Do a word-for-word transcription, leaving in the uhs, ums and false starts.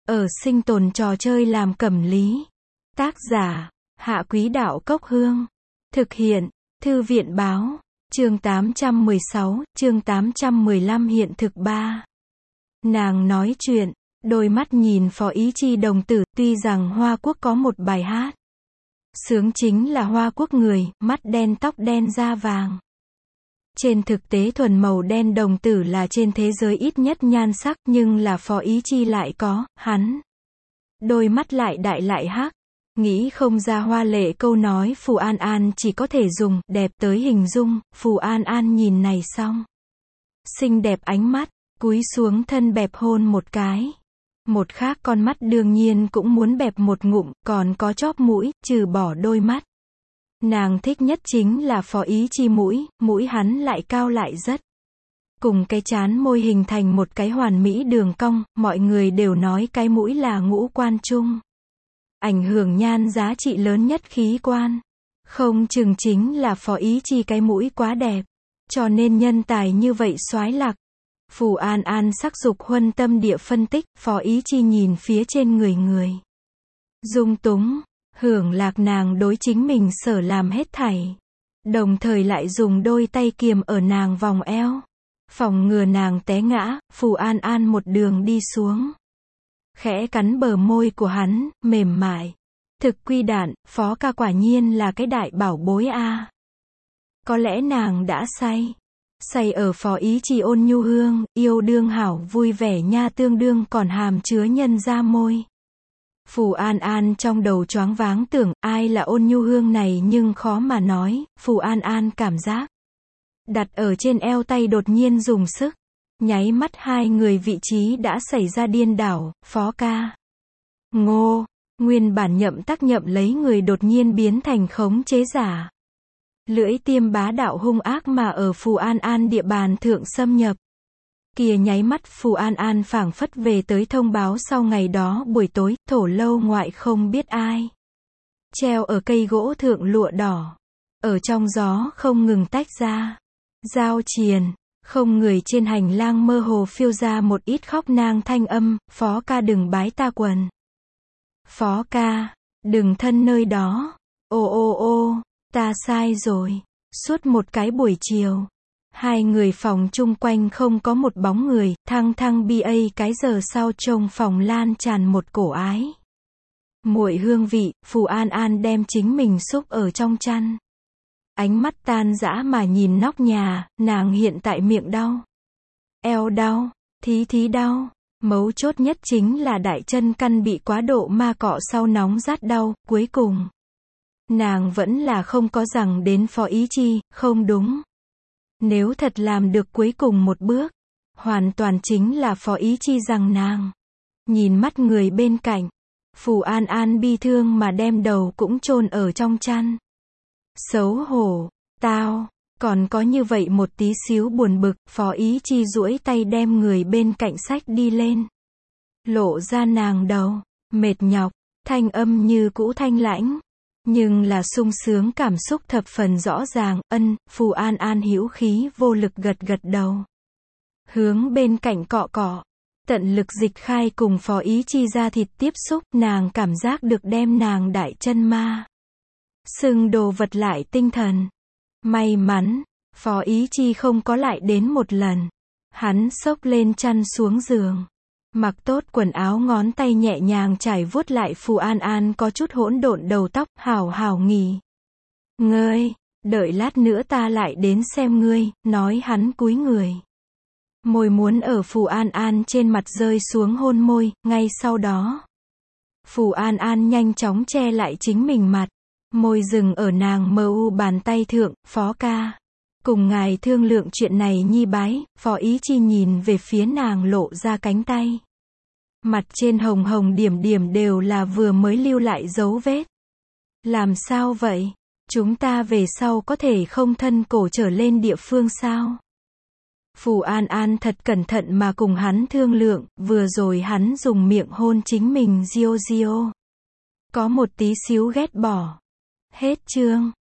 ở sinh tồn trò chơi làm cẩm lý. Tác giả, Hạ Quý Đạo Cốc Hương. Thực hiện, Thư viện Báo. Chương tám trăm mười sáu, chương tám trăm mười lăm hiện thực ba. Nàng nói chuyện, đôi mắt nhìn Phó Ý Chi đồng tử, tuy rằng Hoa Quốc có một bài hát. Sướng chính là Hoa Quốc người, mắt đen tóc đen da vàng. Trên thực tế thuần màu đen đồng tử là trên thế giới ít nhất nhan sắc, nhưng là Phó Ý Chi lại có, hắn. Đôi mắt lại đại lại hắc. Nghĩ không ra hoa lệ câu nói Phù An An chỉ có thể dùng đẹp tới hình dung. Phù An An nhìn này xong, xinh đẹp ánh mắt, cúi xuống thân bẹp hôn một cái. Một khác con mắt đương nhiên cũng muốn bẹp một ngụm, còn có chóp mũi, trừ bỏ đôi mắt. Nàng thích nhất chính là Phó Ý Chi mũi, mũi hắn lại cao lại rất. Cùng cái trán môi hình thành một cái hoàn mỹ đường cong, mọi người đều nói cái mũi là ngũ quan chung. Ảnh hưởng nhan giá trị lớn nhất khí quan. Không chừng chính là Phó Ý Chi cái mũi quá đẹp. Cho nên nhân tài như vậy soái lạc. Phù An An sắc dục huân tâm địa phân tích, Phó Ý Chi nhìn phía trên người người. Dung túng, hưởng lạc nàng đối chính mình sở làm hết thảy. Đồng thời lại dùng đôi tay kiềm ở nàng vòng eo. Phòng ngừa nàng té ngã, Phù An An một đường đi xuống. Khẽ cắn bờ môi của hắn, mềm mại. Thực quy đạn, Phó ca quả nhiên là cái đại bảo bối a. Có lẽ nàng đã say. Say ở Phó Ý Chi ôn nhu hương, yêu đương hảo vui vẻ nha tương đương còn hàm chứa nhân ra môi. Phù An An trong đầu choáng váng tưởng, ai là ôn nhu hương này nhưng khó mà nói. Phù An An cảm giác đặt ở trên eo tay đột nhiên dùng sức. Nháy mắt hai người vị trí đã xảy ra điên đảo. Phó ca. Ngô. Nguyên bản nhậm tắc nhậm lấy người đột nhiên biến thành khống chế giả. Lưỡi tiêm bá đạo hung ác mà ở Phù An An địa bàn thượng xâm nhập. Kìa nháy mắt Phù An An phảng phất về tới thông báo sau ngày đó buổi tối, thổ lâu ngoại không biết ai. Treo ở cây gỗ thượng lụa đỏ. Ở trong gió không ngừng tách ra. Giao triền. Không người trên hành lang mơ hồ phiêu ra một ít khóc nang thanh âm, Phó ca đừng bái ta quần. Phó ca, đừng thân nơi đó. Ô ô ô, ta sai rồi. Suốt một cái buổi chiều, hai người phòng chung quanh không có một bóng người, thăng thăng ba cái giờ sau trong phòng lan tràn một cổ ái. Muội hương vị, Phù An An đem chính mình xúc ở trong chăn. Ánh mắt tan dã mà nhìn nóc nhà, nàng hiện tại miệng đau. Eo đau, thí thí đau. Mấu chốt nhất chính là đại chân căn bị quá độ ma cọ sau nóng rát đau, cuối cùng. Nàng vẫn là không có rằng đến Phó Ý Chi, không đúng. Nếu thật làm được cuối cùng một bước, hoàn toàn chính là Phó Ý Chi rằng nàng. Nhìn mắt người bên cạnh, Phù An An bi thương mà đem đầu cũng chôn ở trong chăn. Xấu hổ, tao, còn có như vậy một tí xíu buồn bực, Phó Ý Chi duỗi tay đem người bên cạnh xách đi lên. Lộ ra nàng đầu, mệt nhọc, thanh âm như cũ thanh lãnh. Nhưng là sung sướng cảm xúc thập phần rõ ràng, ân, Phù An An hữu khí vô lực gật gật đầu. Hướng bên cạnh cọ cọ, tận lực dịch khai cùng Phó Ý Chi ra thịt tiếp xúc, nàng cảm giác được đem nàng đại chân ma. Sưng đồ vật lại tinh thần. May mắn, Phó Ý Chi không có lại đến một lần. Hắn xốc lên chăn xuống giường. Mặc tốt quần áo ngón tay nhẹ nhàng trải vuốt lại Phù An An có chút hỗn độn đầu tóc, hảo hảo nghỉ. Ngươi, đợi lát nữa ta lại đến xem ngươi, nói hắn cúi người. Môi muốn ở Phù An An trên mặt rơi xuống hôn môi, ngay sau đó. Phù An An nhanh chóng che lại chính mình mặt. Môi dừng ở nàng mờ u bàn tay thượng, Phó ca. Cùng ngài thương lượng chuyện này nhi bái, Phó Ý Chi nhìn về phía nàng lộ ra cánh tay. Mặt trên hồng hồng điểm điểm đều là vừa mới lưu lại dấu vết. Làm sao vậy? Chúng ta về sau có thể không thân cổ trở lên địa phương sao? Phù An An thật cẩn thận mà cùng hắn thương lượng, vừa rồi hắn dùng miệng hôn chính mình Diêu Diêu. Có một tí xíu ghét bỏ. Hết chương.